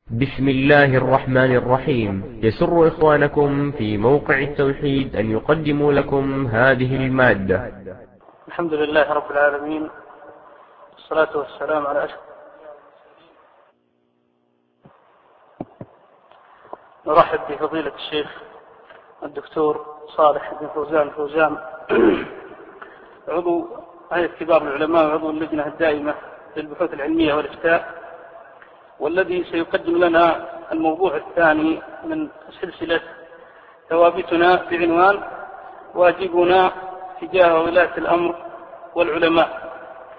بسم الله الرحمن الرحيم. يسر إخوانكم في موقع التوحيد أن يقدموا لكم هذه المادة. الحمد لله رب العالمين، والصلاة والسلام على أشرف. نرحب بفضيلة الشيخ الدكتور صالح بن فوزان عضو هيئة كبار العلماء وعضو اللجنة الدائمة للبحوث العلمية والإفتاء، والذي سيقدم لنا الموضوع الثاني من سلسلة ثوابتنا بعنوان واجبنا تجاه ولاة الأمر والعلماء.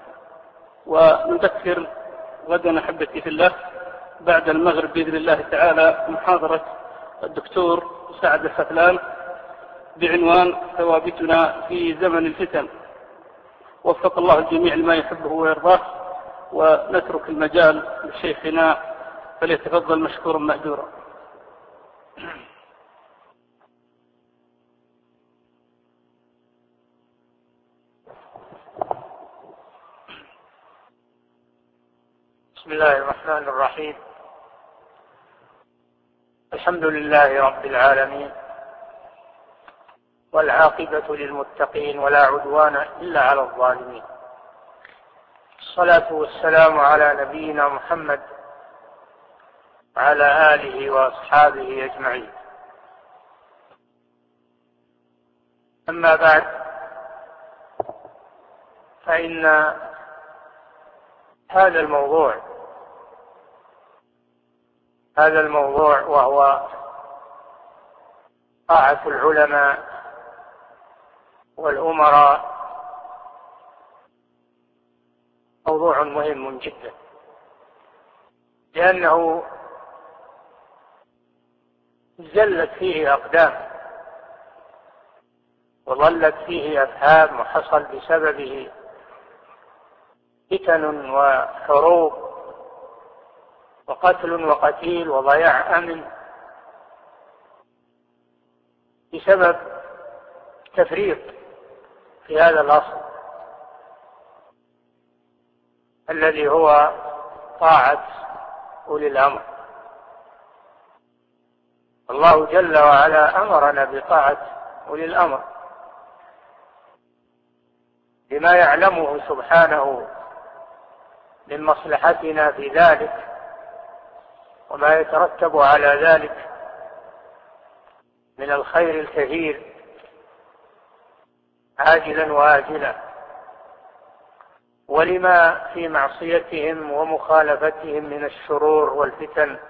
ونذكر غدا أحبتي في الله بعد المغرب بإذن الله تعالى محاضرة الدكتور سعد الفتلان بعنوان ثوابتنا في زمن الفتن. وفق الله الجميع لما يحبه ويرضاه، ونترك المجال لشيخنا فليتفضل مشكورا مأجورا. بسم الله الرحمن الرحيم. الحمد لله رب العالمين، والعاقبة للمتقين، ولا عدوان إلا على الظالمين. الصلاة والسلام على نبينا محمد وعلى آله وأصحابه أجمعين. أما بعد، فإن هذا الموضوع وهو طاعة العلماء والأمراء موضوع مهم جدا، لأنه زلت فيه أقدام وظلت فيه أفهام، وحصل بسببه فتن وحروب وقتل وقتيل وضياع أمن بسبب تفريط في هذا الأصل الذي هو طاعة أولي الأمر. الله جل وعلا أمرنا بطاعة أولي الأمر بما يعلمه سبحانه من مصلحتنا في ذلك، وما يترتب على ذلك من الخير الكثير عاجلا وآجلا، ولما في معصيتهم ومخالفتهم من الشرور والفتن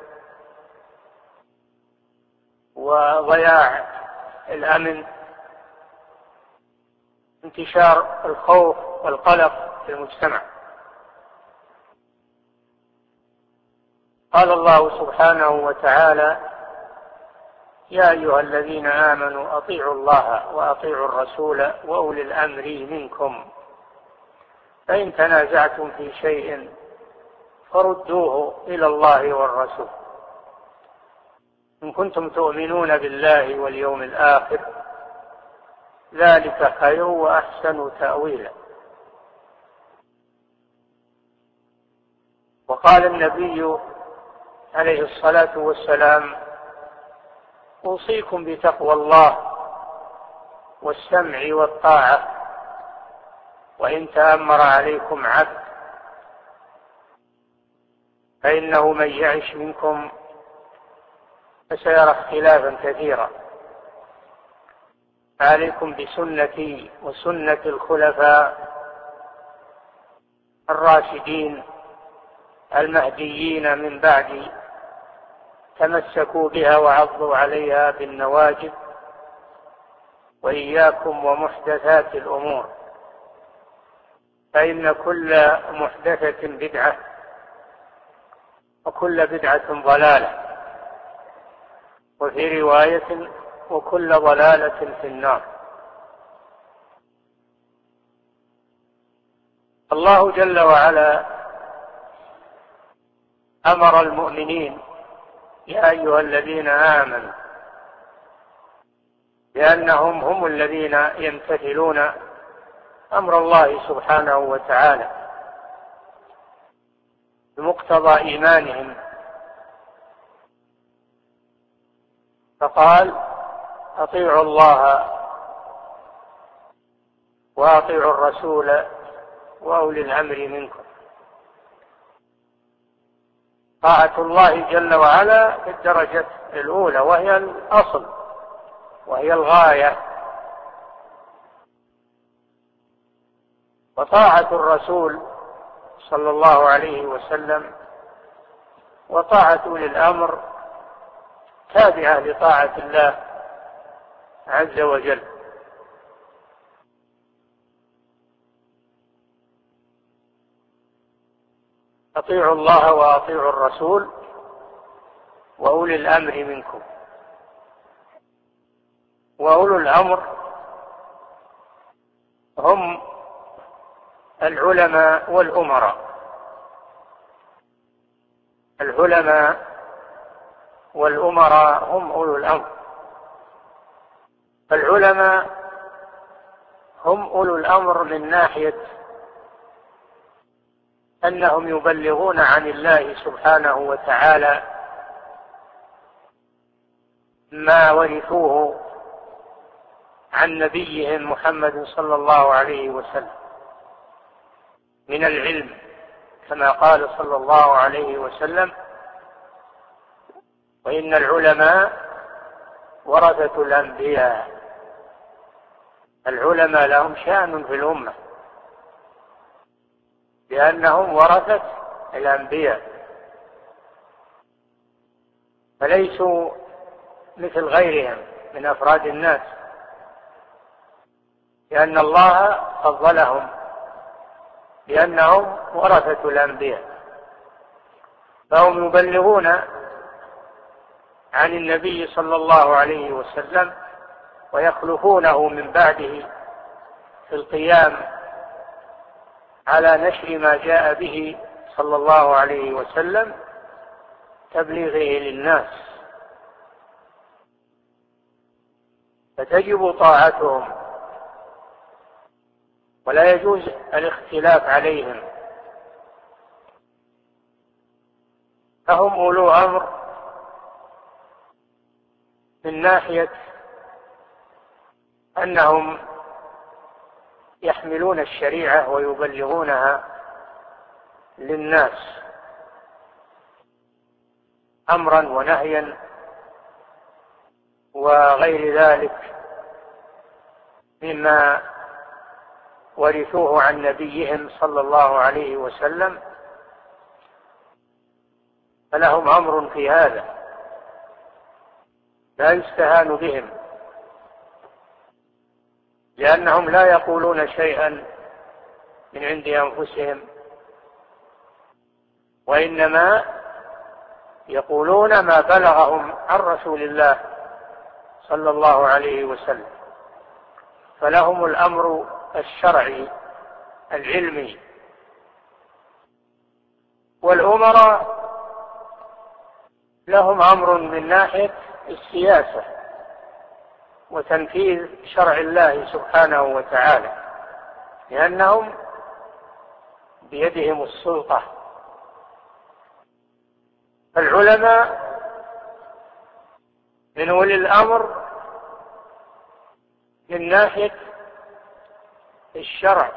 وضياع الأمن، انتشار الخوف والقلق في المجتمع. قال الله سبحانه وتعالى: يا أيها الذين آمنوا أطيعوا الله وأطيعوا الرسول وأولي الأمر منكم، فإن تنازعتم في شيء فردوه إلى الله والرسول إن كنتم تؤمنون بالله واليوم الآخر، ذلك خير وأحسن تأويلا. وقال النبي عليه الصلاة والسلام: أوصيكم بتقوى الله والسمع والطاعة وإن تأمر عليكم عبد، فإنه من يعش منكم فسيرى اختلافا كثيرا، عليكم بسنتي وسنة الخلفاء الراشدين المهديين من بعدي، تمسكوا بها وعضوا عليها بالنواجذ، وإياكم ومحدثات الأمور، فإن كل محدثة بدعة وكل بدعة ضلالة، وفي رواية وكل ضلالة في النار. الله جل وعلا أمر المؤمنين: يا أيها الذين آمنوا، لأنهم هم الذين يمتثلون أمر الله سبحانه وتعالى بمقتضى إيمانهم فقال: أطيعوا الله وأطيعوا الرسول وأولي الأمر منكم. طاعة الله جل وعلا في الدرجة الأولى، وهي الأصل وهي الغاية، وطاعة الرسول صلى الله عليه وسلم وطاعة أولي الأمر تابعة لطاعة الله عز وجل. أطيعوا الله وأطيعوا الرسول وأولي الأمر منكم. وأولو الأمر هم العلماء والأمراء. العلماء والأمراء هم أولو الأمر. العلماء هم أولو الأمر من ناحية أنهم يبلغون عن الله سبحانه وتعالى ما ورثوه عن نبيهم محمد صلى الله عليه وسلم من العلم، كما قال صلى الله عليه وسلم: وإن العلماء ورثة الأنبياء. العلماء لهم شأن في الأمة لأنهم ورثة الأنبياء، فليسوا مثل غيرهم من أفراد الناس، لأن الله فضلهم لأنهم ورثة الأنبياء، فهم يبلغون عن النبي صلى الله عليه وسلم ويخلفونه من بعده في القيام على نشر ما جاء به صلى الله عليه وسلم تبليغه للناس، فتجب طاعتهم ولا يجوز الاختلاف عليهم. فهم أولو أمر من ناحية أنهم يحملون الشريعة ويبلغونها للناس أمرا ونهيا وغير ذلك مما ورثوه عن نبيهم صلى الله عليه وسلم، فلهم أمر في هذا لا يستهان بهم، لأنهم لا يقولون شيئا من عند أنفسهم، وإنما يقولون ما بلغهم عن رسول الله صلى الله عليه وسلم، فلهم الأمر الشرعي العلمي. والأمراء لهم أمر من ناحية السياسة وتنفيذ شرع الله سبحانه وتعالى، لأنهم بيدهم السلطة. العلماء من أولي الأمر من ناحية الشرع،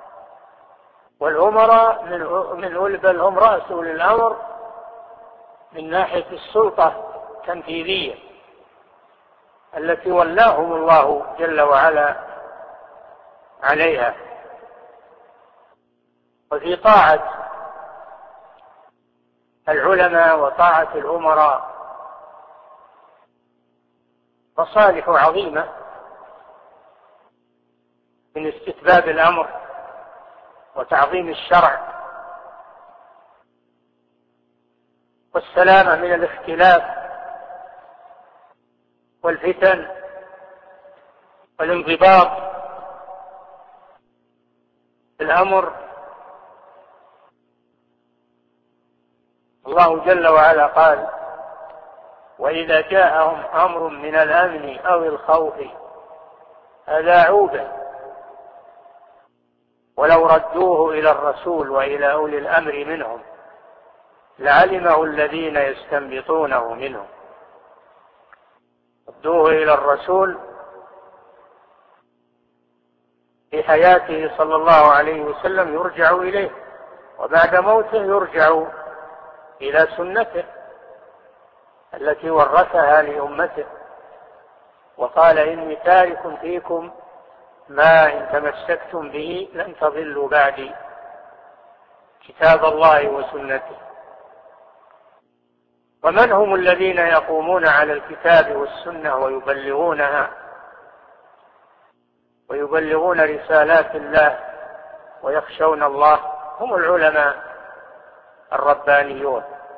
والأمراء من أولي، بل هم رأس أولي الأمر من ناحية السلطة التنفيذية التي ولاهم الله جل وعلا عليها. وفي طاعة العلماء وطاعة الأمراء مصالح عظيمة من استتباب الأمر وتعظيم الشرع والسلامة من الاختلاف والفتن والانضباط في الأمر. الله جل وعلا قال: وإذا جاءهم أمر من الأمن أو الخوف أذاعوا به ولو ردوه إلى الرسول وإلى أولي الأمر منهم لعلمه الذين يستنبطونه منهم. ردوه إلى الرسول في حياته صلى الله عليه وسلم يرجع إليه، وبعد موته يرجع إلى سنته التي ورثها لأمته، وقال إني تارك فيكم ما إن تمسكتم به لن تضلوا بعدي، كتاب الله وسنته. ومن هم الذين يقومون على الكتاب والسنة ويبلغون رسالات الله ويخشون الله؟ هم العلماء الربانيون،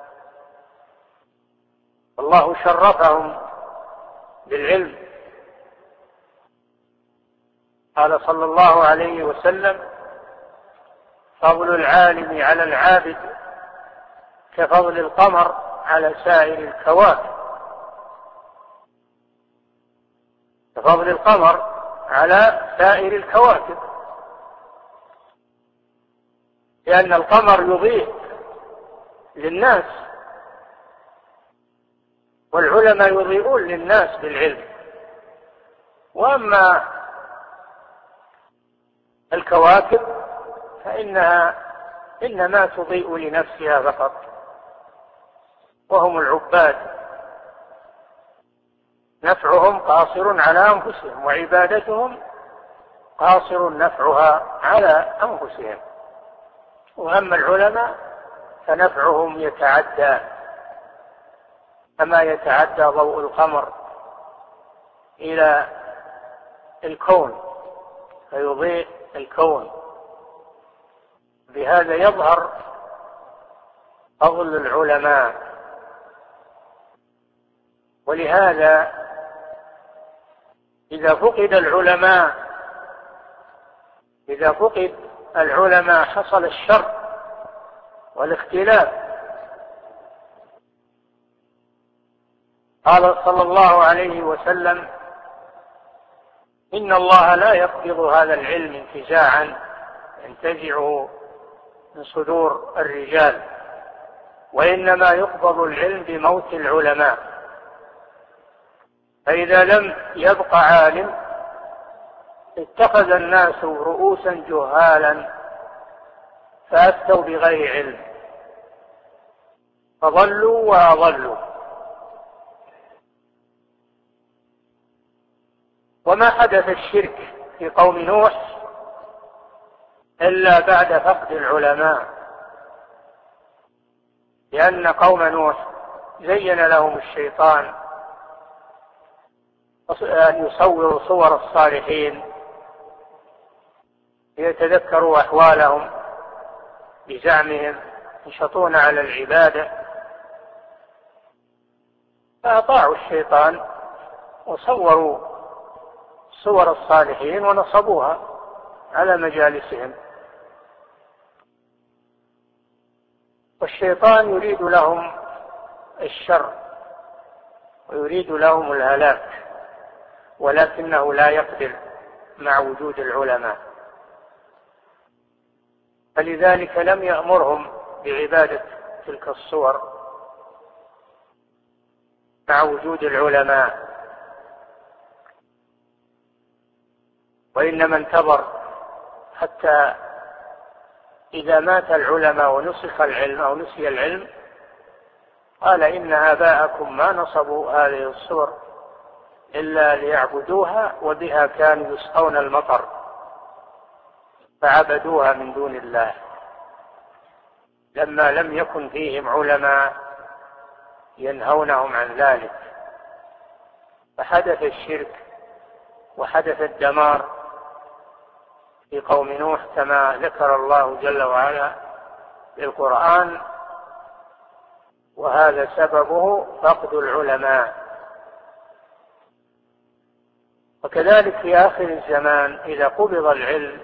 الله شرفهم بالعلم. قال صلى الله عليه وسلم: فضل العالم على العابد كفضل القمر على سائر الكواكب، كفضل القمر على سائر الكواكب، لأن القمر يضيء للناس، والعلماء يضيئون للناس بالعلم. وأما الكواكب فإنها إنما تضيء لنفسها فقط، وهم العباد، نفعهم قاصر على أنفسهم، وعبادتهم قاصر نفعها على أنفسهم. وأما العلماء فنفعهم يتعدى، كما يتعدى ضوء القمر إلى الكون فيضيء الكون. بهذا يظهر فضل العلماء. ولهذا إذا فقد العلماء حصل الشر والاختلاف. قال صلى الله عليه وسلم: إن الله لا يقبض هذا العلم انتزاعا ينتزعه من صدور الرجال، وإنما يقبض العلم بموت العلماء. فإذا لم يبق عالم اتخذ الناس رؤوسا جهالا فأفتوا بغير علم فضلوا وأضلوا. وما حدث الشرك في قوم نوح إلا بعد فقد العلماء، لأن قوم نوح زين لهم الشيطان أن يصوروا صور الصالحين ليتذكروا أحوالهم بزعمهم ينشطون على العبادة، فأطاعوا الشيطان وصوروا صور الصالحين ونصبوها على مجالسهم. والشيطان يريد لهم الشر ويريد لهم الهلاك، ولكنه لا يقدر مع وجود العلماء، فلذلك لم يأمرهم بعبادة تلك الصور مع وجود العلماء، وإنما انتظر حتى إذا مات العلماء ونسخ العلم أو نسي العلم قال: إن آباءكم ما نصبوا هذه الصور إلا ليعبدوها وبها كانوا يسقون المطر فعبدوها من دون الله، لما لم يكن فيهم علماء ينهونهم عن ذلك، فحدث الشرك وحدث الدمار في قوم نوح كما ذكر الله جل وعلا في القرآن، وهذا سببه فقد العلماء. وكذلك في آخر الزمان إذا قبض العلم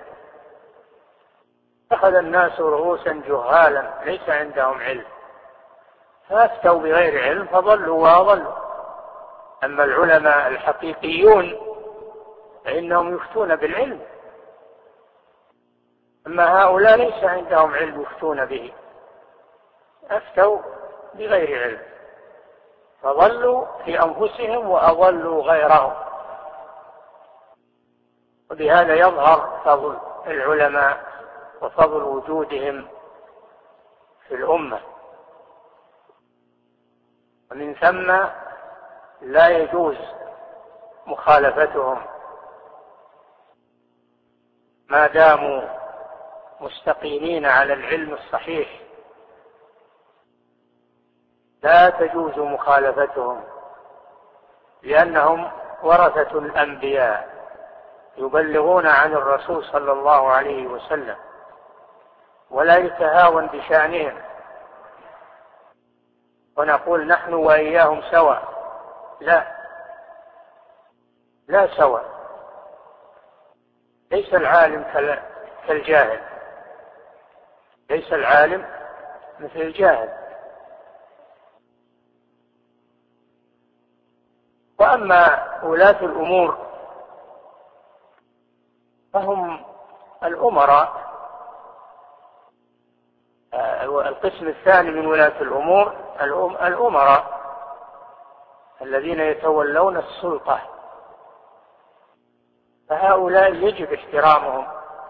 أخذ الناس رؤوسا جهالا ليس عندهم علم فأفتوا بغير علم فضلوا وأضلوا. أما العلماء الحقيقيون فإنهم يفتون بالعلم، أما هؤلاء ليس عندهم علم يفتون به، أفتوا بغير علم. فضلوا في أنفسهم وأضلوا غيرهم. وبهذا يظهر فضل العلماء وفضل وجودهم في الأمة. ومن ثم لا يجوز مخالفتهم ما داموا مستقيمين على العلم الصحيح، لا تجوز مخالفتهم، لأنهم ورثة الأنبياء يبلغون عن الرسول صلى الله عليه وسلم، ولا يتهاون بشأنهم ونقول نحن وإياهم سواء. لا سواء. ليس العالم كالجاهل، ليس العالم مثل الجاهل. وأما ولاة الأمور فهم الأمراء. القسم الثاني من ولاة الأمور الأمراء الذين يتولون السلطة، فهؤلاء يجب احترامهم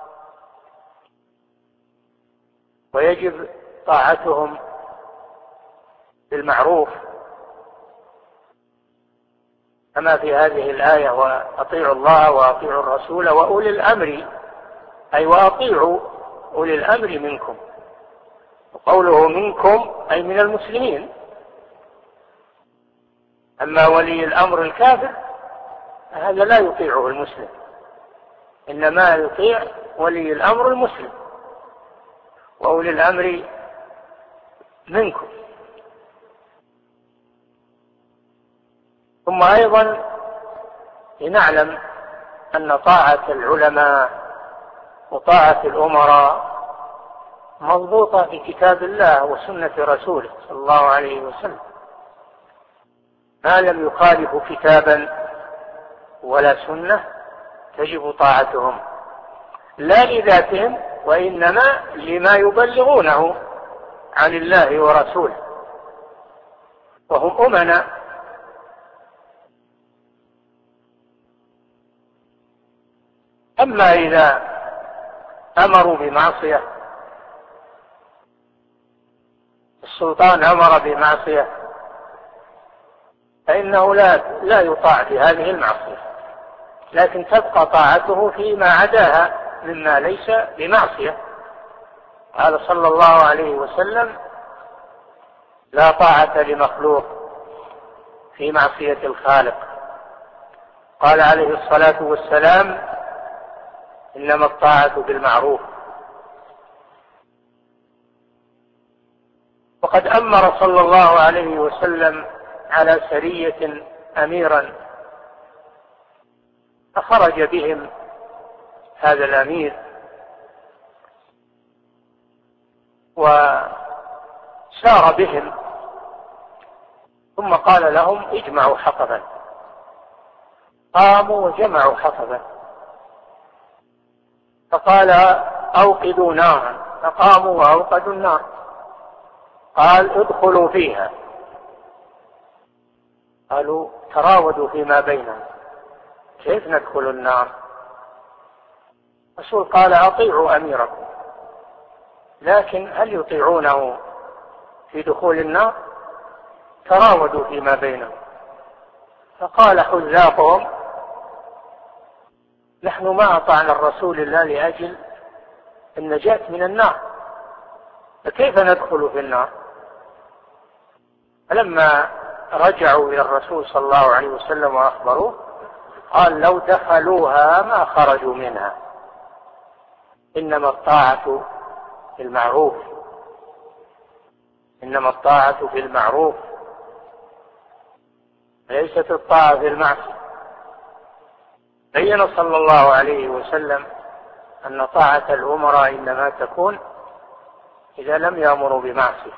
ويجب طاعتهم بالمعروف، كما في هذه الآية: وأطيعوا الله وأطيعوا الرسول وأولي الأمر، أي وأطيعوا أولي الأمر منكم. وقوله منكم أي من المسلمين. أما ولي الأمر الكافر هذا لا يطيعه المسلم، إنما يطيع ولي الأمر المسلم وأولي الأمر منكم. ثم أيضا لنعلم أن طاعة العلماء وطاعة الأمراء مضبوطة في كتاب الله وسنة رسوله صلى الله عليه وسلم، ما لم يخالفوا كتابا ولا سنة تجب طاعتهم، لا لذاتهم وإنما لما يبلغونه عن الله ورسوله، وهم أمنا. أما إذا أمروا بمعصية، السلطان أمر بمعصية، فإنه لا يطاع في هذه المعصية، لكن تبقى طاعته فيما عداها مما ليس بمعصية. قال صلى الله عليه وسلم: لا طاعة لمخلوق في معصية الخالق. قال عليه الصلاة والسلام: إنما الطاعة بالمعروف. وقد أمر صلى الله عليه وسلم على سرية أميرا، فخرج بهم هذا الأمير وسار بهم، ثم قال لهم: اجمعوا حطبا. قاموا وجمعوا حطبا، فقال: أوقدوا نارا. فقاموا وأوقدوا النار. قال: ادخلوا فيها. قالوا تراودوا فيما بينهم: كيف ندخل النار؟ الرسول قال: أطيعوا أميركم. لكن هل يطيعونه في دخول النار؟ تراودوا فيما بينهم. فقال حذاقهم: نحن ما أطعنا الرسول الله لأجل النجاة من النار، فكيف ندخل في النار؟ فلما رجعوا إلى الرسول صلى الله عليه وسلم وأخبروه قال: لو دخلوها ما خرجوا منها، إنما الطاعة في المعروف، إنما الطاعة في المعروف، ليست الطاعة في المعصية. بين صلى الله عليه وسلم أن طاعة الأمراء إنما تكون إذا لم يأمروا بمعصية،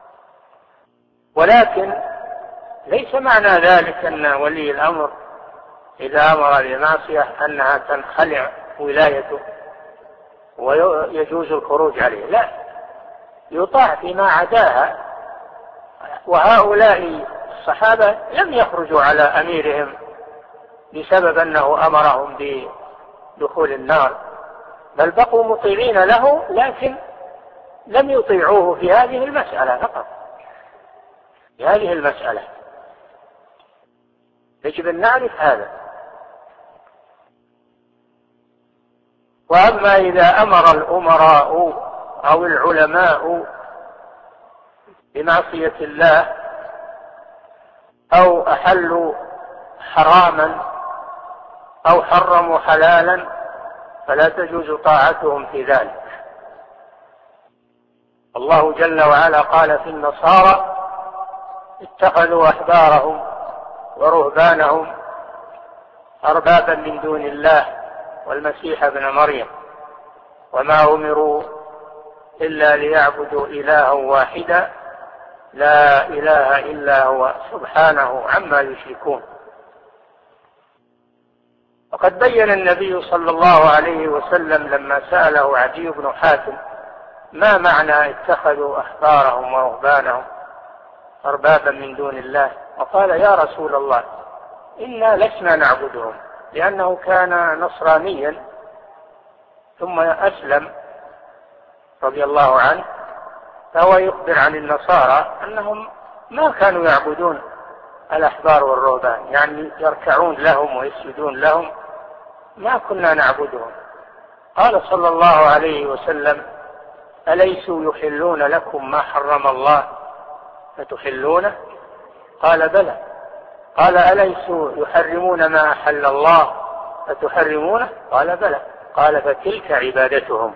ولكن ليس معنى ذلك أن ولي الأمر إذا أمر بمعصية أنها تنخلع ولايته ويجوز الخروج عليه، لا، يطاع فيما عداها. وهؤلاء الصحابة لم يخرجوا على أميرهم بسبب أنه أمرهم بدخول النار، بل بقوا مطيعين له، لكن لم يطيعوه في هذه المسألة فقط، في هذه المسألة يجب أن نعرف هذا. وأما إذا أمر الأمراء أو العلماء بمعصية الله أو أحلوا حراما أو حرموا حلالا فلا تجوز طاعتهم في ذلك. الله جل وعلا قال في النصارى اتخذوا أحبارهم ورهبانهم أربابا من دون الله والمسيح ابن مريم وما أمروا إلا ليعبدوا إلها واحدا لا إله إلا هو سبحانه عما يشركون. وقد بين النبي صلى الله عليه وسلم لما سأله عدي بن حاتم ما معنى اتخذوا أحبارهم ورهبانهم أربابا من دون الله، وقال يا رسول الله إنا لسنا نعبدهم، لأنه كان نصرانيا ثم أسلم رضي الله عنه، فهو يخبر عن النصارى أنهم ما كانوا يعبدون الأحبار والرهبان، يعني يركعون لهم ويسجدون لهم، ما كنا نعبدهم. قال صلى الله عليه وسلم أليسوا يحلون لكم ما حرم الله فتحلونه؟ قال بلى. قال أليسوا يحرمون ما أحل الله فتحرمونه؟ قال بلى. قال فتلك عبادتهم.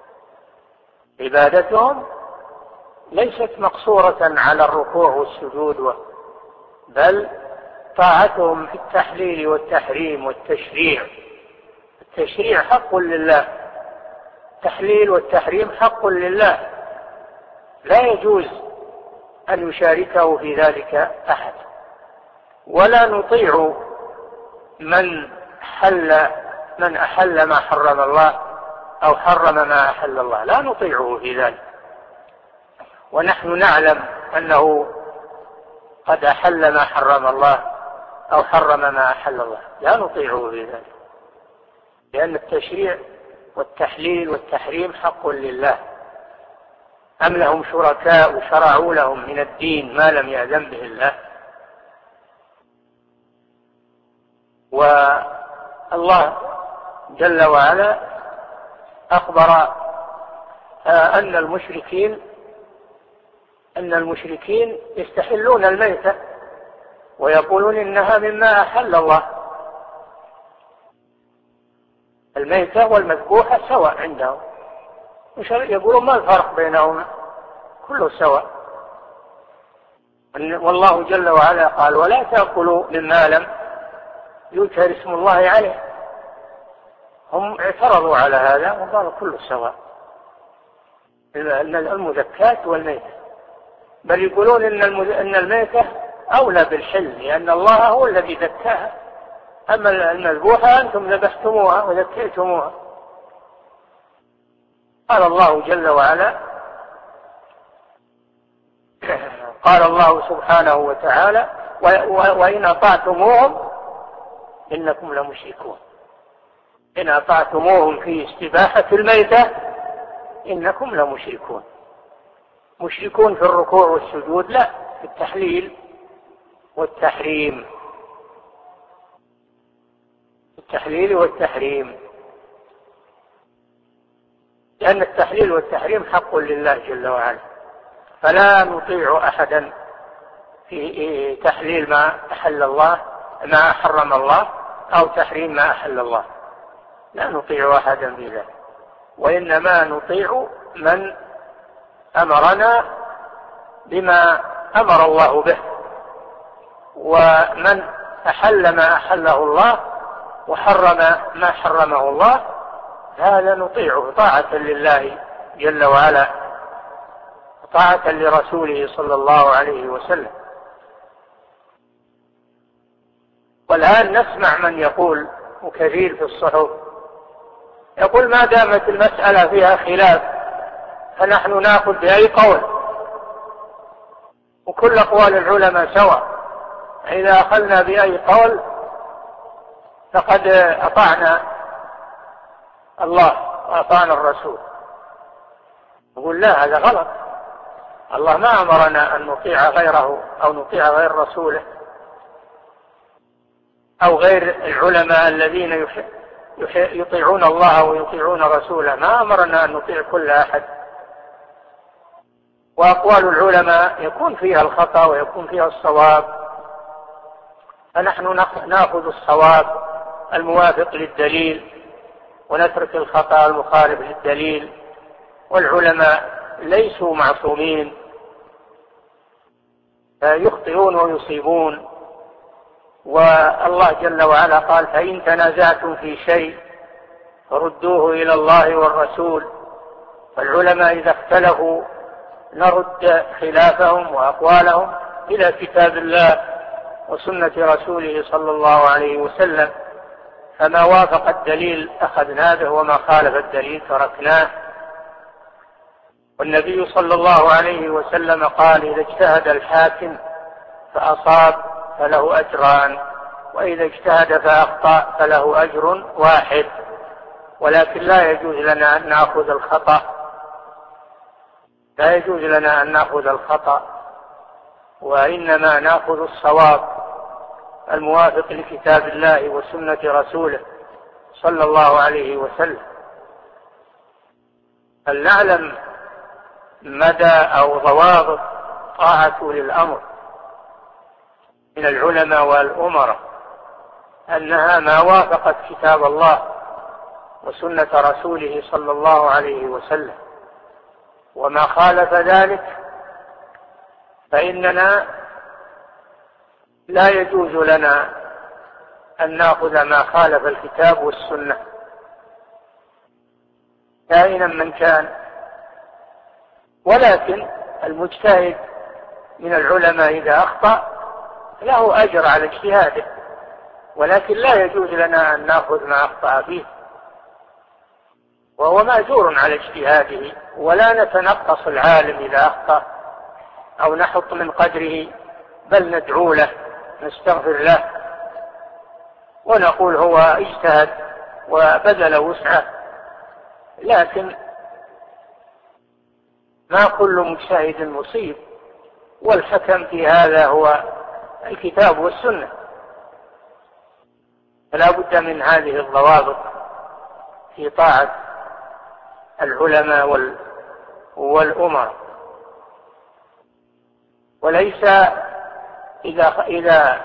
عبادتهم ليست مقصورة على الركوع والسجود، بل طاعتهم في التحليل والتحريم والتشريع. التشريع حق لله، التحليل والتحريم حق لله، لا يجوز أن يشاركه في ذلك أحد. ولا نطيع من أحل ما حرم الله أو حرم ما أحل الله، لا نطيعه في ذلك، ونحن نعلم أنه قد أحل ما حرم الله أو حرم ما أحل الله، لا نطيعه في ذلك، لأن التشريع والتحليل والتحريم حق لله. أم لهم شركاء شرعوا لهم من الدين ما لم يأذن به الله. والله جل وعلا أخبر أن المشركين يستحلون الميتة ويقولون إنها مما أحل الله. الميتة والمذبوحة سواء عندهم، يقولون ما الفرق بينهما، كله سواء. والله جل وعلا قال ولا تأكلوا مما لم يذكر اسم الله عليه. هم اعترضوا على هذا وقالوا كله سواء، المذكات والميتة، بل يقولون إن الميتة أولى بالحل لأن الله هو الذي ذكاها، أما المذبوحة أنتم ذبحتموها وذكيتموها. قال الله جل وعلا، قال الله سبحانه وتعالى وإن أطعتموهم إنكم لمشركون. إن أطعتموهم في استباحة الميتة إنكم لمشركون. مشركون في الركوع والسجود لا، في التحليل والتحريم، التحليل والتحريم، لأن التحليل والتحريم حق لله جل وعلا، فلا نطيع أحدا في تحليل ما أحل الله ما حرم الله أو تحريم ما أحل الله، لا نطيع أحدا في ذلك، وإنما نطيع من أمرنا بما أمر الله به، ومن أحل ما أحله الله وحرم ما حرمه الله هذا نطيعه طاعة لله جل وعلا، طاعة لرسوله صلى الله عليه وسلم. والآن نسمع من يقول، وكثير في الصحف يقول ما دامت المسألة فيها خلاف فنحن نأخذ بأي قول، وكل أقوال العلماء سواء، إذا أخذنا بأي قول فقد أطعنا الله وأطعنا الرسول. نقول لا، هذا غلط. الله ما أمرنا أن نطيع غيره أو نطيع غير رسوله أو غير العلماء الذين يطيعون الله ويطيعون رسوله. ما أمرنا أن نطيع كل أحد. وأقوال العلماء يكون فيها الخطأ ويكون فيها الصواب، فنحن نأخذ الصواب الموافق للدليل ونترك الخطأ المخالف للدليل. والعلماء ليسوا معصومين، يخطئون ويصيبون. والله جل وعلا قال: فإن تنازعتم في شيء فردوه إلى الله والرسول. فالعلماء إذا اختلفوا نرد خلافهم وأقوالهم إلى كتاب الله وسنة رسوله صلى الله عليه وسلم، فما وافق الدليل أخذنا به وما خالف الدليل تركناه. والنبي صلى الله عليه وسلم قال: إذا اجتهد الحاكم فأصاب فله أجران، وإذا اجتهد فأخطأ فله أجر واحد. ولكن لا يجوز لنا أن نأخذ الخطأ، لا يجوز لنا أن نأخذ الخطأ، وإنما نأخذ الصواب الموافق لكتاب الله وسنة رسوله صلى الله عليه وسلم. فلنعلم مدى أو ضوابط طاعة أولي الأمر من العلماء والأمراء، أنها ما وافقت كتاب الله وسنة رسوله صلى الله عليه وسلم، وما خالف ذلك فإننا لا يجوز لنا أن نأخذ ما خالف الكتاب والسنة كائنا من كان. ولكن المجتهد من العلماء إذا أخطأ له أجر على اجتهاده، ولكن لا يجوز لنا أن نأخذ ما أخطأ فيه، وهو مأجور على اجتهاده. ولا نتنقص العالم إذا أخطأ أو نحط من قدره، بل ندعو له، نستغفر له، ونقول هو اجتهد وبذل وسعه. لكن ما كل مجتهد مصيب، والحكم في هذا هو الكتاب والسنة. فلا بد من هذه الضوابط في طاعة العلماء والأمراء. وليس إذا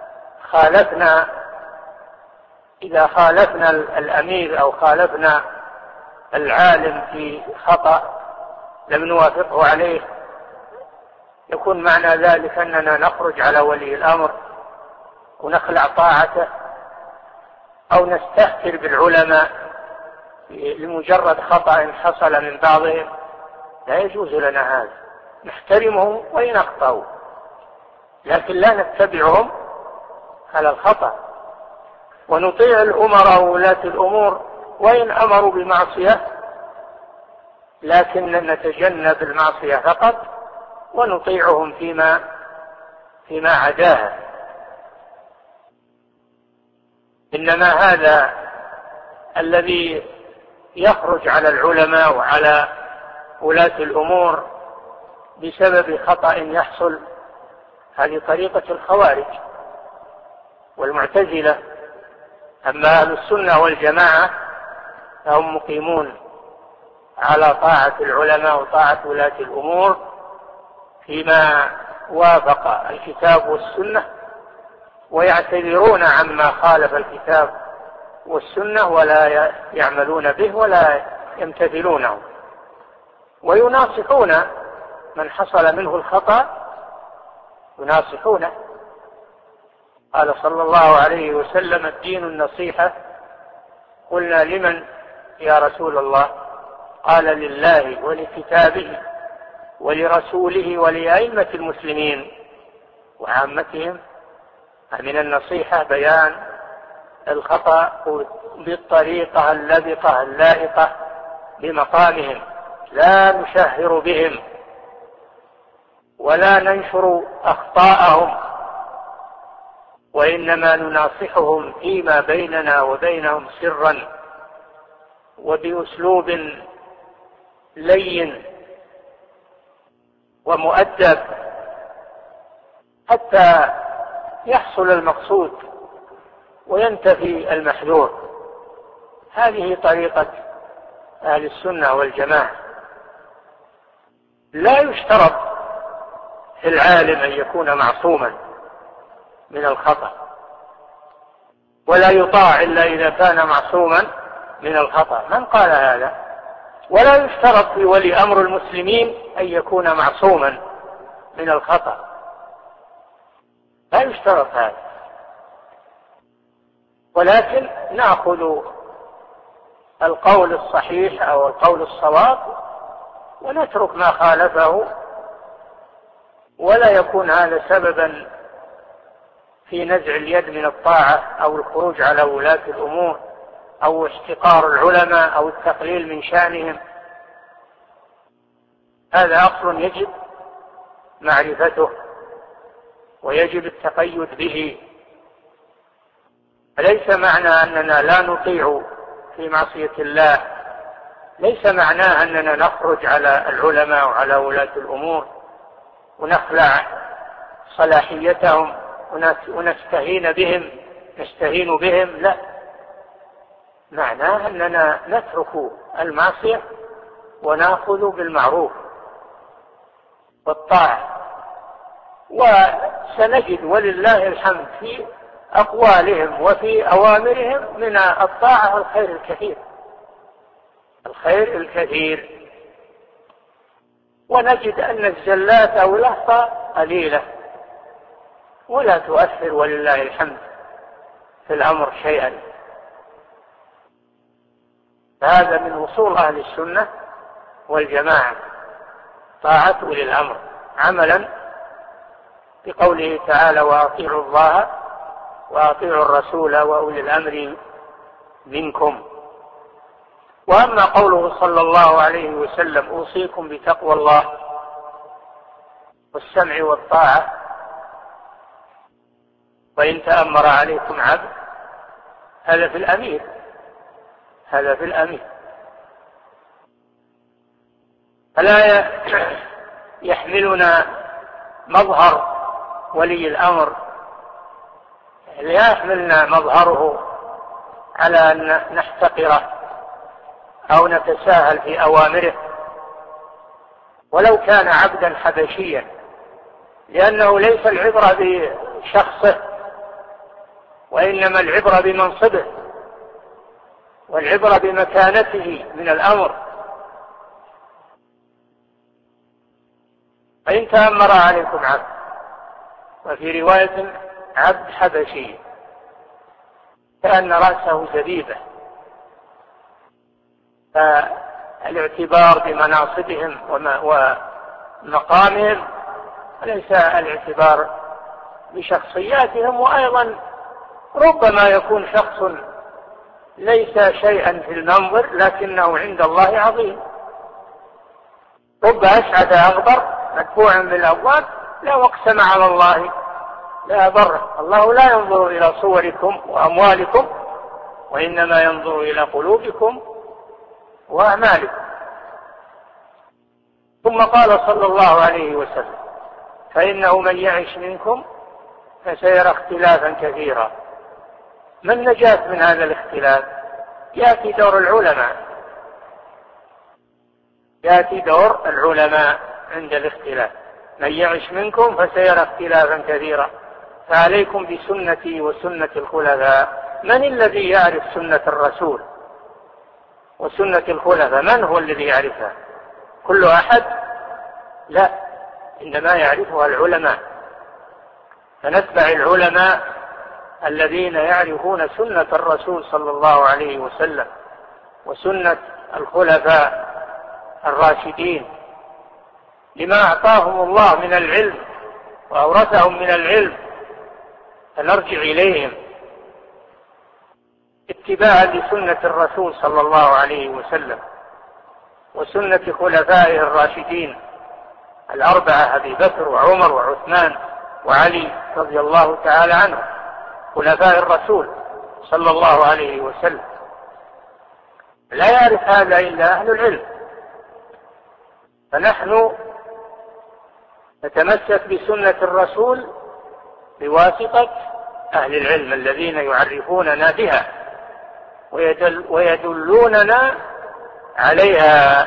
خالفنا الأمير أو خالفنا العالم في خطأ لم نوافقه عليه يكون معنى ذلك أننا نخرج على ولي الأمر ونخلع طاعته أو نستهتر بالعلماء لمجرد خطأ حصل من بعضهم. لا يجوز لنا هذا. نحترمهم وإن أخطأوا، لكن لا نتبعهم على الخطأ. ونطيع الأمراء وولاة الأمور وإن أمروا بمعصية، لكن نتجنب المعصية فقط ونطيعهم فيما عداها. إنما هذا الذي يخرج على العلماء وعلى ولاة الأمور بسبب خطأ يحصل، هذه طريقة الخوارج والمعتزلة. أما أهل السنة والجماعة فهم مقيمون على طاعة العلماء وطاعة ولاة الأمور فيما وافق الكتاب والسنة، ويعتذرون عما خالف الكتاب والسنة ولا يعملون به ولا يمتثلونه، ويناصحون من حصل منه الخطأ، يناصحونه. قال صلى الله عليه وسلم: الدين النصيحة. قلنا: لمن يا رسول الله؟ قال: لله ولكتابه ولرسوله ولأئمة المسلمين وعامتهم. من النصيحة بيان الخطأ بالطريقة اللبقة اللائقة بمقامهم، لا نشهر بهم ولا ننشر أخطاءهم وإنما نناصحهم فيما بيننا وبينهم سرا وبأسلوب لين ومؤدب حتى يحصل المقصود وينتفي المحذور. هذه طريقة أهل السنة والجماعة. لا يشترط في العالم أن يكون معصوما من الخطأ، ولا يطاع إلا إذا كان معصوما من الخطأ. من قال هذا؟ ولا يشترط في ولي أمر المسلمين أن يكون معصوما من الخطأ، لا يشترط هذا، ولكن نأخذ القول الصحيح أو القول الصواب ونترك ما خالفه، ولا يكون هذا سببا في نزع اليد من الطاعة أو الخروج على ولاة الأمور أو احتقار العلماء أو التقليل من شأنهم. هذا أصل يجب معرفته ويجب التقيد به. ليس معنى أننا لا نطيع في معصية الله، ليس معناه أننا نخرج على العلماء وعلى ولاة الأمور ونخلع صلاحيتهم ونستهين بهم، لا، معناه أننا نترك المعصية ونأخذ بالمعروف والطاعة. وسنجد ولله الحمد في أقوالهم وفي أوامرهم من الطاعة الخير الكثير، ونجد أن الزلات أو الأخطاء قليلة ولا تؤثر ولله الحمد في الأمر شيئا. هذا من وصول أهل السنة والجماعة، طاعة أولي الأمر عملا بقوله تعالى: وأطيعوا الله وأطيعوا الرسول وأولي الأمر منكم. وأما قوله صلى الله عليه وسلم: أوصيكم بتقوى الله والسمع والطاعة وإن تأمر عليكم عبد، هذا في الأمير. فلا يحملنا مظهر ولي الأمر، لا يحملنا مظهره على أن نحتقره أو نتساهل في أوامره ولو كان عبدا حبشيا، لأنه ليس العبرة بشخصه وإنما العبرة بمنصبه والعبرة بمكانته من الأمر. فإن تأمر عليكم عبد، وفي رواية عبد حبشي كأن رأسه زبيبة، فالاعتبار بمناصبهم ومقامهم ليس الاعتبار بشخصياتهم. وأيضا ربما يكون شخص ليس شيئا في المنظر لكنه عند الله عظيم، رب أسعد أغبر مدفوعا بالأبواب لو أقسم على الله لا بره. الله لا ينظر إلى صوركم وأموالكم، وإنما ينظر إلى قلوبكم وأعمالكم. ثم قال صلى الله عليه وسلم: فإنه من يعش منكم فسيرى اختلافا كثيرا. ما النجاة من هذا الاختلاف؟ يأتي دور العلماء عند الاختلاف. من يعش منكم فسيرى اختلافا كثيرا، فعليكم بسنتي وسنة الخلفاء. من الذي يعرف سنة الرسول وسنة الخلفاء؟ من هو الذي يعرفها؟ كل أحد؟ لا، إنما يعرفها العلماء. فنتبع العلماء الذين يعرفون سنة الرسول صلى الله عليه وسلم وسنة الخلفاء الراشدين، لما أعطاهم الله من العلم وأورثهم من العلم، فنرجع إليهم اتباعا لسنة الرسول صلى الله عليه وسلم وسنة خلفائه الراشدين الأربعة: أبي بكر وعمر وعثمان وعلي رضي الله تعالى عنهم. خلفاء الرسول صلى الله عليه وسلم. لا يعرف هذا إلا أهل العلم، فنحن نتمسك بسنة الرسول بواسطة أهل العلم الذين يعرفوننا بها ويدلوننا عليها.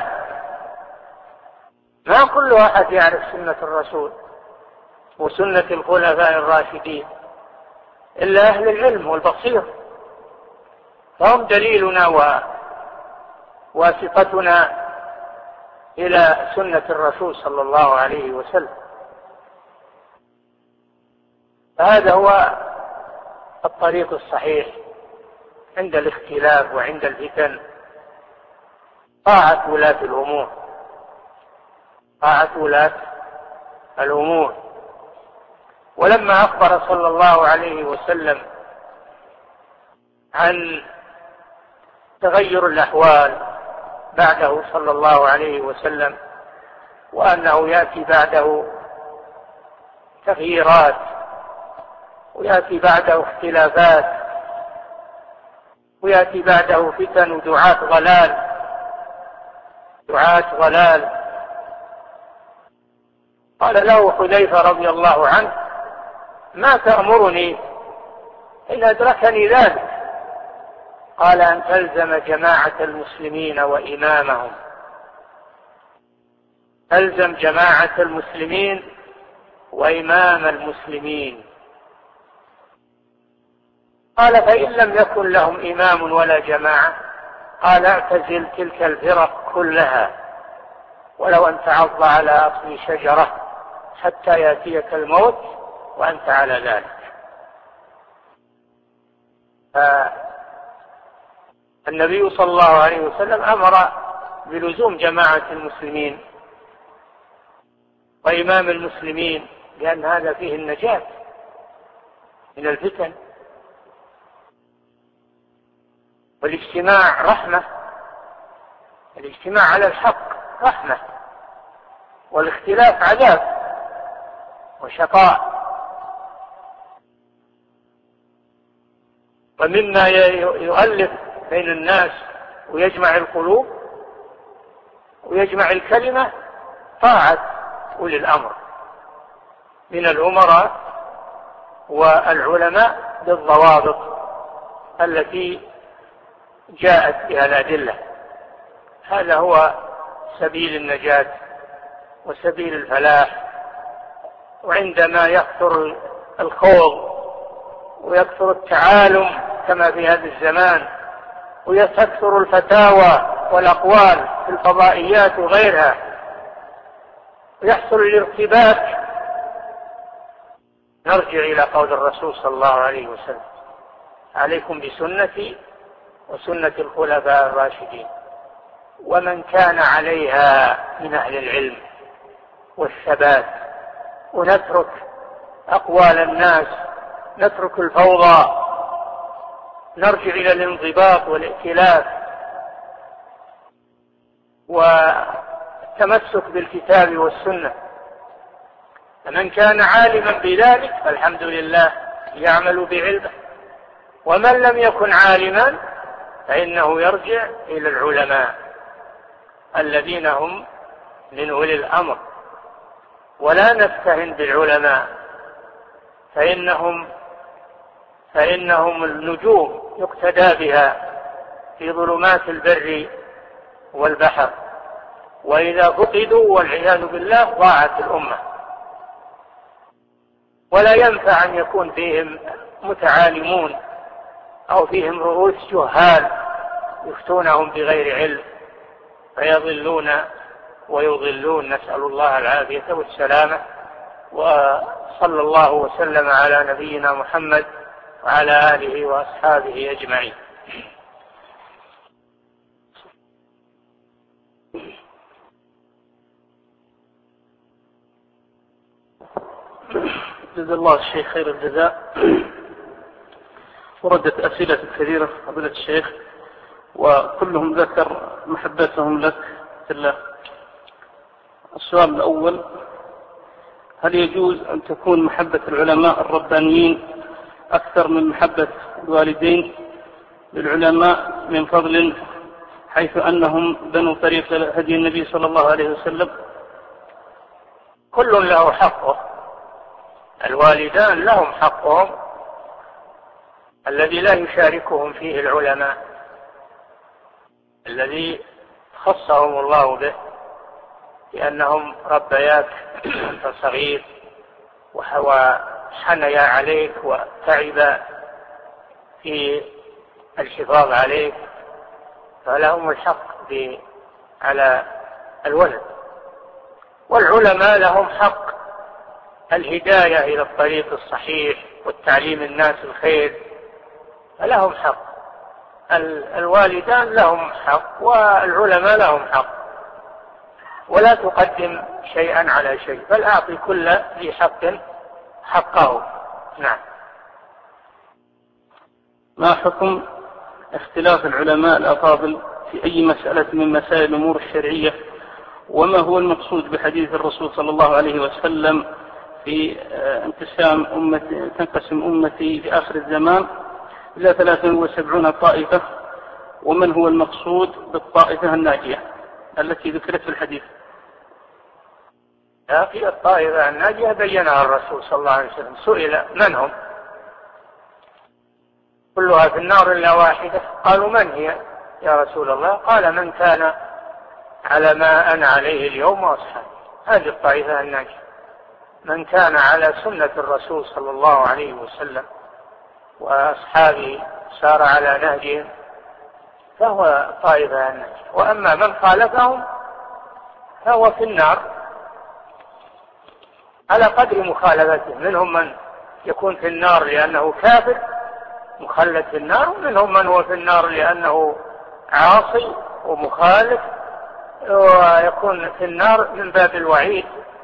ما كل أحد يعرف سنة الرسول وسنة الخلفاء الراشدين إلا أهل العلم والبصير، فهم دليلنا وواسطتنا إلى سنة الرسول صلى الله عليه وسلم. فهذا هو الطريق الصحيح عند الاختلاف وعند الفتن، طاعة ولاة الأمور، طاعة ولاة الأمور. ولما أخبر صلى الله عليه وسلم عن تغير الأحوال بعده صلى الله عليه وسلم، وأنه يأتي بعده تغييرات ويأتي بعده اختلافات ويأتي بعده فتن ودعاة ضلال، قال له حذيفة رضي الله عنه: ما تأمرني إن أدركني ذلك؟ قال: أن تلزم جماعة المسلمين وإمامهم. تلزم جماعة المسلمين وإمام المسلمين. قال: فإن لم يكن لهم إمام ولا جماعة؟ قال: اعتزل تلك الفرق كلها، ولو أن تعض على أصل شجرة حتى يأتيك الموت وأنت على ذلك. النبي صلى الله عليه وسلم أمر بلزوم جماعة المسلمين وإمام المسلمين، لأن هذا فيه النجاة من الفتن، والاجتماع رحمة. الاجتماع على الحق رحمة، والاختلاف عذاب وشقاء. ومما يؤلف بين الناس ويجمع القلوب ويجمع الكلمة طاعة أولي الأمر من الأمراء والعلماء بالضوابط التي جاءت بها الأدلة. هذا هو سبيل النجاة وسبيل الفلاح. وعندما يكثر الخوض ويكثر التعالم كما في هذا الزمان، ويكثر الفتاوى والأقوال في الفضائيات وغيرها، ويحصل الارتباك، نرجع إلى قول الرسول صلى الله عليه وسلم: عليكم بسنتي وسنة الخلفاء الراشدين ومن كان عليها من أهل العلم والثبات. ونترك أقوال الناس، نترك الفوضى، نرجع إلى الانضباط والائتلاف والتمسك بالكتاب والسنة. فمن كان عالما بذلك فالحمد لله يعمل بعلمه، ومن لم يكن عالما فإنه يرجع إلى العلماء الذين هم من أولي الأمر. ولا نستهن بالعلماء، فإنهم النجوم يقتدى بها في ظلمات البر والبحر، وإذا فقدوا والعياذ بالله ضاعت الأمة. ولا ينفع أن يكون فيهم متعالمون أو فيهم رؤوس جهال يفتونهم بغير علم فيضلون ويضلون، نسأل الله العافية والسلامة. وصلى الله وسلم على نبينا محمد وعلى آله وأصحابه أجمعين. جزا الله الشيخ خير الجزاء. وردت أسئلة كثيرة فضيلة الشيخ، وكلهم ذكر محبتهم لك في الله. السؤال الأول: هل يجوز أن تكون محبة العلماء الربانيين أكثر من محبة الوالدين للعلماء من فضل، حيث أنهم بنوا طريق هدي النبي صلى الله عليه وسلم؟ كل له حقه، الوالدان لهم حقهم الذي لا يشاركهم فيه العلماء، الذي خصهم الله به، لأنهم ربياك أنت صغير وحنيا عليك وتعبا في الحفاظ عليك، فلهم الحق على الولد. والعلماء لهم حق الهداية إلى الطريق الصحيح والتعليم الناس الخير، فلهم حق. الوالدان لهم حق والعلماء لهم حق، ولا تقدم شيئا على شيء، بل أعطي كل ذي حق حقه. نعم. ما حكم اختلاف العلماء الأفاضل في أي مسألة من مسائل الأمور الشرعية؟ وما هو المقصود بحديث الرسول صلى الله عليه وسلم في تنقسم أمتي في آخر الزمان إلى 73 طائفة؟ ومن هو المقصود بالطائفة الناجية التي ذكرت في الحديث؟ في الطائفة الناجية بينها الرسول صلى الله عليه وسلم، سئل من هم؟ كلها في النار إلا واحدة. قالوا من هي يا رسول الله؟ قال من كان على ما أنا عليه اليوم وأصحابي. هذه الطائفة الناجية، من كان على سنة الرسول صلى الله عليه وسلم وأصحابه سار على نهجهم فهو طائفة الناجية. وأما من خالفهم فهو في النار على قدر مخالفته. منهم من يكون في النار لأنه كافر مخلد في النار، ومنهم من هو في النار لأنه عاصي ومخالف ويكون في النار من باب الوعيد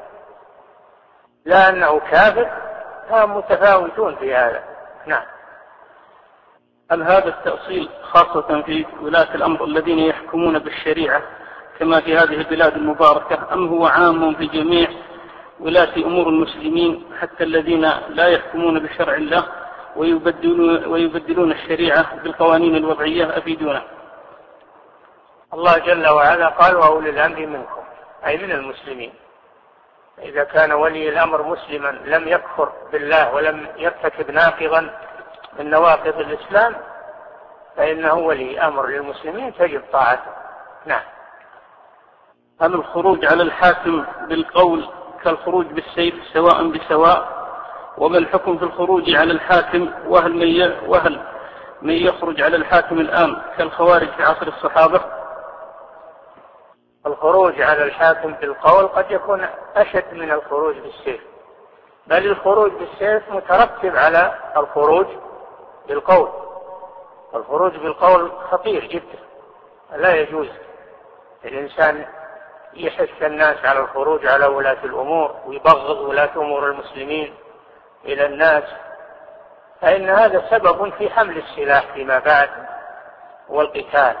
لأنه كافر، فهم متفاوتون في هذا. نعم. هل هذا التأصيل خاصة في ولاة الأمر الذين يحكمون بالشريعة كما في هذه البلاد المباركة، أم هو عام في جميع ولاة أمور المسلمين حتى الذين لا يحكمون بشرع الله ويبدلون الشريعة بالقوانين الوضعية؟ أفيدونا. الله جل وعلا قال وأولي الأمر منكم، أي من المسلمين. إذا كان ولي الأمر مسلما لم يكفر بالله ولم يرتكب ناقضا من نواقض الإسلام فإنه ولي أمر للمسلمين تجب طاعته. نعم. هل الخروج على الحاكم بالقول كالخروج بالسيف سواء بسواء؟ وما الحكم في الخروج على الحاكم؟ وهل من يخرج على الحاكم الآن كالخوارج في عصر الصحابة؟ الخروج على الحاكم بالقول قد يكون أشد من الخروج بالسيف، بل الخروج بالسيف مترتب على الخروج بالقول. الخروج بالقول خطير جدا، لا يجوز الإنسان يحث الناس على الخروج على ولاة الأمور ويبغض ولاة أمور المسلمين إلى الناس، فإن هذا سبب في حمل السلاح فيما بعد والقتال،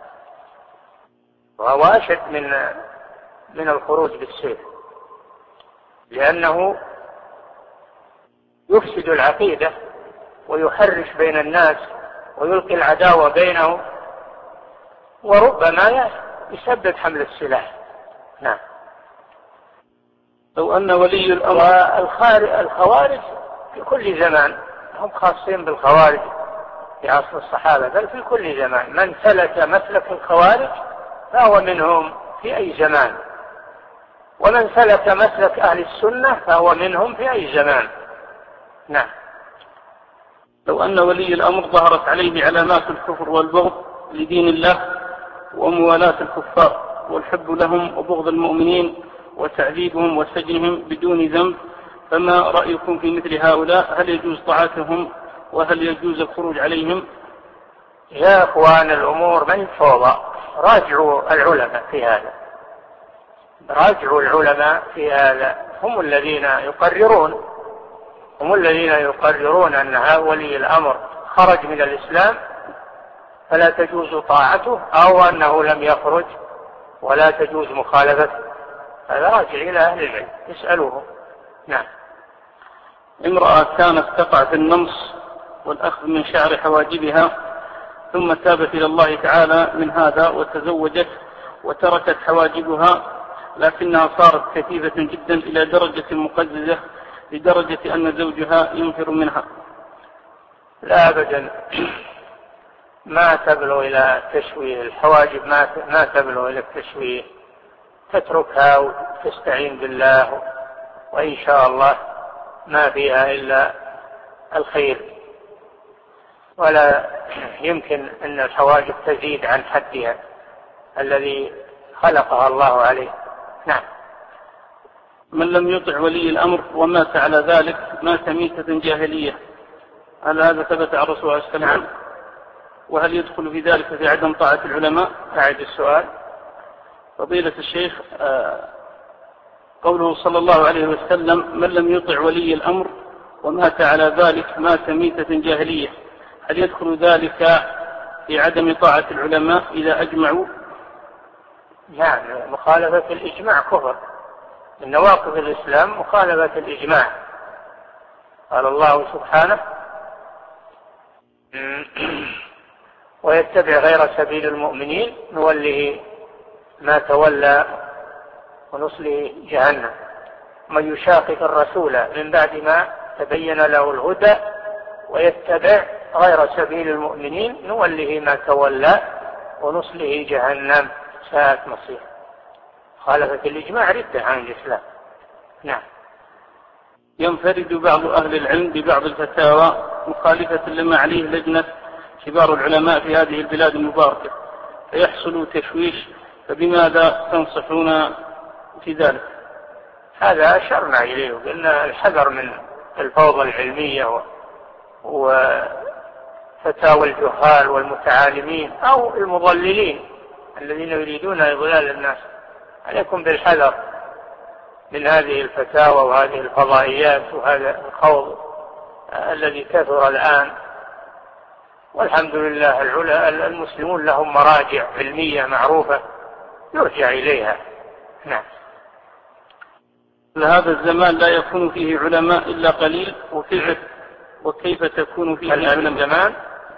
وهو أشد من الخروج بالسيف، لأنه يفسد العقيدة ويحرش بين الناس ويلقي العداوة بينهم، وربما يسبب حمل السلاح. نعم. لو أن ولي الأمر الخوارج في كل زمان، هم خاصين بالخوارج في عصر الصحابة، بل في كل زمان من سلك مسلك الخوارج فهو منهم في أي زمان، ومن سلك مسلك أهل السنة فهو منهم في أي زمان. نعم. لو أن ولي الأمر ظهرت عليه علامات الكفر والبغض لدين الله وموالاة الكفار والحب لهم وبغض المؤمنين وتعذيبهم وسجنهم بدون ذنب، فما رأيكم في مثل هؤلاء؟ هل يجوز طاعتهم وهل يجوز الخروج عليهم؟ يا أخوان، الأمور من فوضى، راجعوا العلماء في هذا، راجعوا العلماء في هذا، هم الذين يقررون أن ولي الأمر خرج من الإسلام فلا تجوز طاعته، أو أنه لم يخرج ولا تجوز مخالفته. هذا راجع إلى أهل العلم يسألوهم. نعم. امرأة كانت تقع في النمص والأخذ من شعر حواجبها، ثم تابت إلى الله تعالى من هذا وتزوجت وتركت حواجبها، لكنها صارت كثيفة جدا إلى درجة مقززة لدرجة أن زوجها ينفر منها. لا أبدا، ما تبلغ إلى تشويه الحواجب، ما تبلغ إلى التشويه، تتركها وتستعين بالله، وإن شاء الله ما فيها إلا الخير، ولا يمكن أن الحواجب تزيد عن حدها الذي خلقها الله عليه. نعم. من لم يطع ولي الأمر ومات على ذلك مات ميتة جاهلية، هل هذا ثبت عن الرسول صلى الله عليه وسلم؟ نعم. وهل يدخل في ذلك في عدم طاعة العلماء؟ أعد السؤال. فضيلة الشيخ، قوله صلى الله عليه وسلم من لم يطع ولي الأمر ومات على ذلك مات ميتة جاهلية، هل يدخل ذلك في عدم طاعة العلماء إذا أجمعوا؟ نعم، مخالفة الإجماع كفر، من نواقض الإسلام مخالفة الإجماع. قال الله سبحانه ويتبع غير سبيل المؤمنين نوله ما تولى ونصله جهنم، من يشاقق الرسول من بعد ما تبين له الهدى ويتبع غير سبيل المؤمنين نوله ما تولى ونصله جهنم ساءت مصير. خالفة الإجماع ردة عن الإسلام. نعم. ينفرد بعض أهل العلم ببعض الفتاوى مخالفة لما عليه لجنة كبار العلماء في هذه البلاد المباركة فيحصل تشويش، فبماذا تنصحون في ذلك؟ هذا أشرنا إليه، قلنا الحذر من الفوضى العلمية وفتاوى الجهال والمتعالمين أو المضللين الذين يريدون إضلال الناس. عليكم بالحذر من هذه الفتاوى وهذه الفضائيات وهذا الخوض الذي كثر الآن. والحمد لله المسلمون لهم مراجع علمية معروفة يرجع إليها. نعم. هذا الزمان لا يكون فيه علماء إلا قليل، وكيف تكون فيه الزمان؟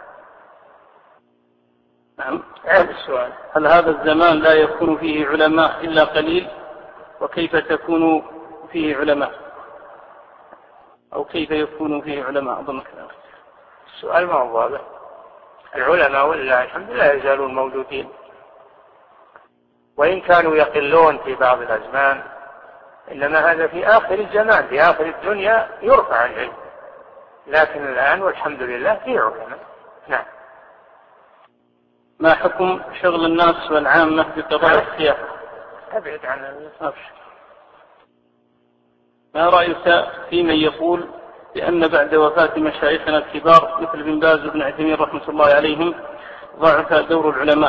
نعم. هذا السؤال. هل هذا الزمان لا يكون فيه علماء إلا قليل، وكيف تكون فيه علماء، أو كيف يكون فيه علماء؟ أظن السؤال ما هو واضح. العلماء ولله الحمد لا يزالون موجودين، وإن كانوا يقلون في بعض الأزمان، إنما هذا في آخر الزمان، في آخر الدنيا يرفع العلم، لكن الآن والحمد لله في علماء. نعم. ما حكم شغل الناس والعامة بقضايا السياسة؟ أبعد عن الناس. ما رأيك في من يقول بأن بعد وفاة مشايخنا الكبار مثل بن باز وابن عثيمين رحمة الله عليهم ضعف دور العلماء؟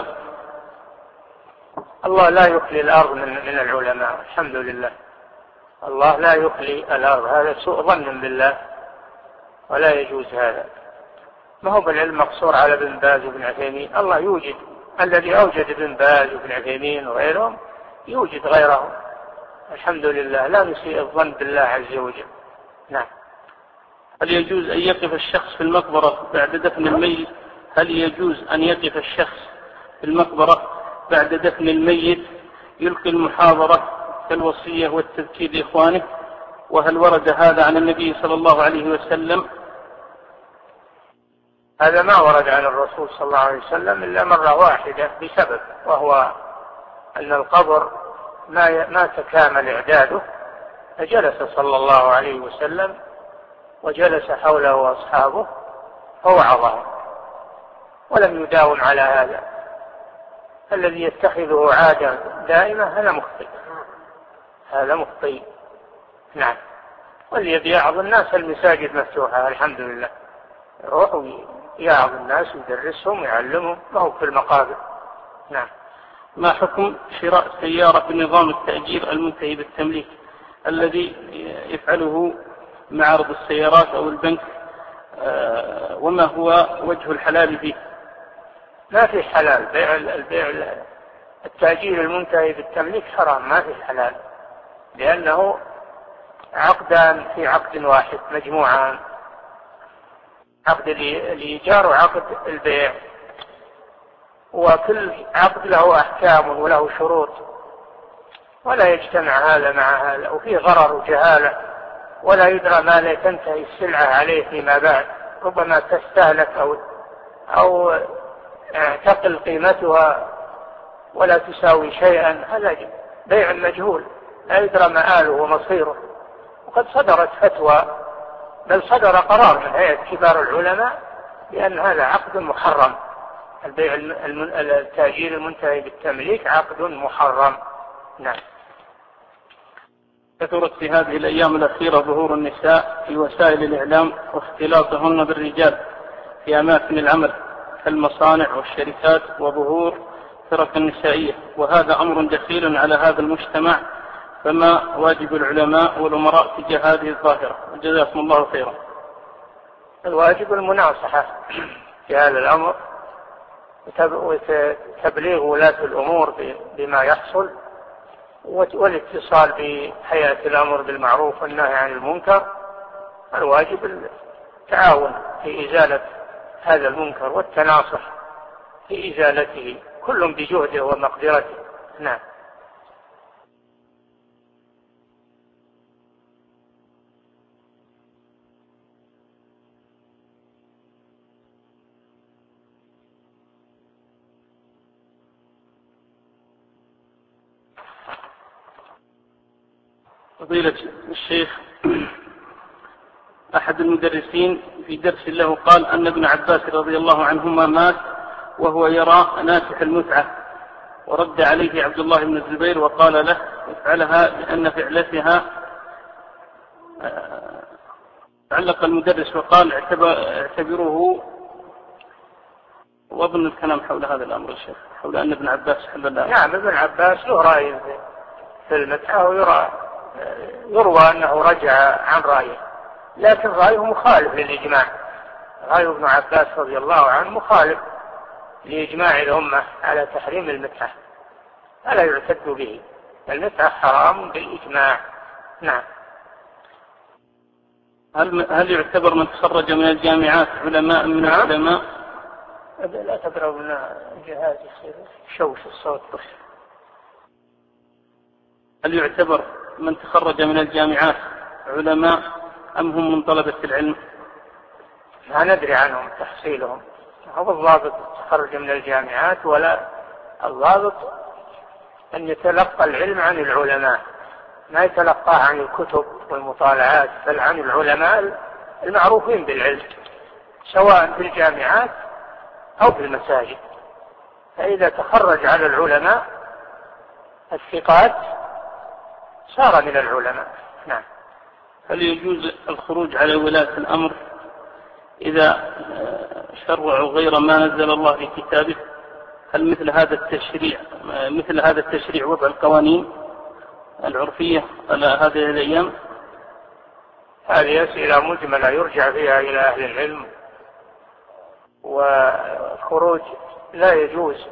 الله لا يخلي الأرض من العلماء، الحمد لله. الله لا يخلي الأرض، هذا سوء ظن بالله ولا يجوز هذا. ما هو بالعلم مقصور على ابن باز وابن عثيمين، الله يوجد، الذي أوجد ابن باز وابن عثيمين وغيرهم يوجد غيرهم، الحمد لله. لا نسيء الظن بالله عز وجل. نعم. هل يجوز أن يقف الشخص في المقبرة بعد دفن الميت؟ هل يجوز أن يقف الشخص في المقبرة بعد دفن الميت يلقي المحاضرة كالوصية والتذكير لإخوانه؟ وهل ورد هذا عن النبي صلى الله عليه وسلم؟ هذا ما ورد عن الرسول صلى الله عليه وسلم إلا مرة واحدة بسبب، وهو أن القبر ما تكامل إعداده، فجلس صلى الله عليه وسلم وجلس حوله أصحابه فوعظهم، ولم يداوم على هذا. الذي يتخذه عادة دائمة هذا مخطئ. نعم. والذي يعظ الناس المساجد مفتوحة الحمد لله، يروحوا يعظ الناس ويدرسهم ويعلمهم، ما هو في المقابر. نعم. ما حكم شراء سيارة بنظام التأجير المنتهي بالتمليك الذي يفعله معارض السيارات أو البنك، وما هو وجه الحلال فيه؟ ما في حلال. البيع التأجير المنتهي بالتمليك حرام، ما في حلال، لأنه عقدان في عقد واحد مجموعان. عقد الإيجار وعقد البيع، وكل عقد له أحكام وله شروط، ولا يجتمع هذا مع هذا، وفيه غرر وجهالة، ولا يدرى ما لا تنتهي السلعة عليه فيما بعد، ربما تستهلك أو تقل قيمتها ولا تساوي شيئا. هذا بيع مجهول لا يدرى مآله ومصيره. وقد صدرت فتوى، بل صدر قرار من هيئة كبار العلماء بأن هذا عقد محرم، البيع التأجير المنتهي بالتمليك عقد محرم. نعم. كثرت في هذه الأيام الأخيرة ظهور النساء في وسائل الإعلام واختلاطهن بالرجال في أماكن العمل كالمصانع والشركات، وظهور فرق النسائية، وهذا أمر دخيل على هذا المجتمع، فما واجب العلماء والأمراء تجاه هذه الظاهرة؟ جزاكم الله خيرا. الواجب المناصحة في هذا الأمر وتبليغ ولاة الأمور بما يحصل، والاتصال بهيئة الأمر بالمعروف والنهي عن المنكر. الواجب التعاون في إزالة هذا المنكر والتناصح في إزالته، كل بجهده ومقدرته. نعم. فضيلة الشيخ، أحد المدرسين في درس له قال أن ابن عباس رضي الله عنهما مات وهو يرى ناسخ المتعة، ورد عليه عبد الله بن الزبير وقال له افعلها لأن فعلتها. علق المدرس وقال اعتبروه، وأظن الكلام حول هذا الأمر الشيخ، حول أن ابن عباس حل الله. نعم، ابن عباس له رأي في المتعة، يروى أنه رجع عن رأيه، لكن رأيه مخالف للإجماع. رأي ابن عباس رضي الله عنه مخالف لإجماع الأمة على تحريم المتعة، فلا يعتد به، المتعة حرام بالإجماع. نعم. هل يعتبر من تخرج من الجامعات علماء من العلماء؟ لا تضربنا جهاز يصير شوش الصوت. هل يعتبر من تخرج من الجامعات علماء أم هم من طلبة العلم؟ لا ندري عنهم تحصيلهم، هو الضابط تخرج من الجامعات، ولا الضابط أن يتلقى العلم عن العلماء، ما يتلقاه عن الكتب والمطالعات، بل عن العلماء المعروفين بالعلم سواء في الجامعات أو في المساجد. فإذا تخرج على العلماء الثقات صار من العلماء. نعم. هل يجوز الخروج على ولاة الأمر إذا شرعوا غير ما نزل الله في كتابه؟ هل مثل هذا التشريع وضع القوانين العرفية على هذه الأيام؟ هذه أسئلة مجملة يرجع فيها إلى أهل العلم، والخروج لا يجوز.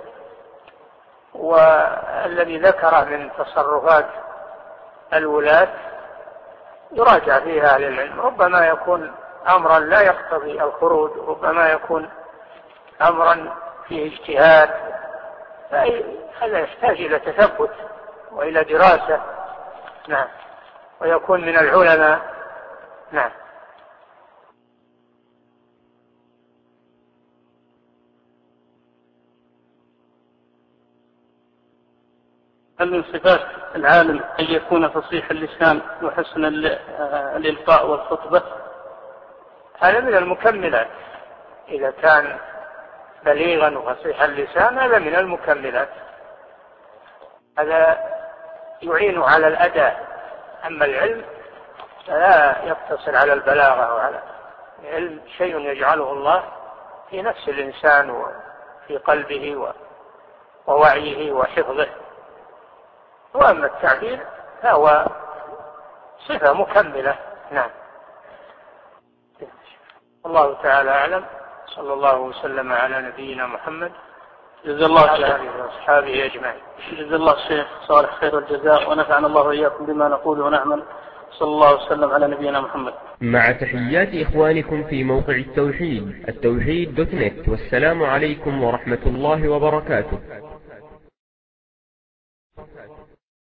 والذي ذكره من تصرفات الولاة يراجع فيها أهل العلم، ربما يكون أمرا لا يقتضي الخروج، ربما يكون أمرا فيه اجتهاد، هذا يحتاج إلى تثبت وإلى دراسة. نعم. ويكون من العلماء. نعم. هل من صفات العالم أن يكون فصيح اللسان وحسن الإلقاء والخطبة؟ هذا من المكملات، إذا كان بليغا وفصيح اللسان هذا من المكملات، هذا يعين على الأداء. أما العلم لا يقتصر على البلاغة، وعلى العلم شيء يجعله الله في نفس الإنسان وفي قلبه ووعيه وحفظه. وأما التعبير فهو صفة مكملة. نعم. الله تعالى أعلم، صلى الله وسلم على نبينا محمد جزا الله وعلى آله وأصحابه أجمعين. جزا الله الشيخ صالح خير الجزاء، ونفعنا الله وإياكم بما نقول ونعمل. صلى الله وسلم على نبينا محمد. مع تحيات إخوانكم في موقع التوحيد دوت نت، والسلام عليكم ورحمة الله وبركاته.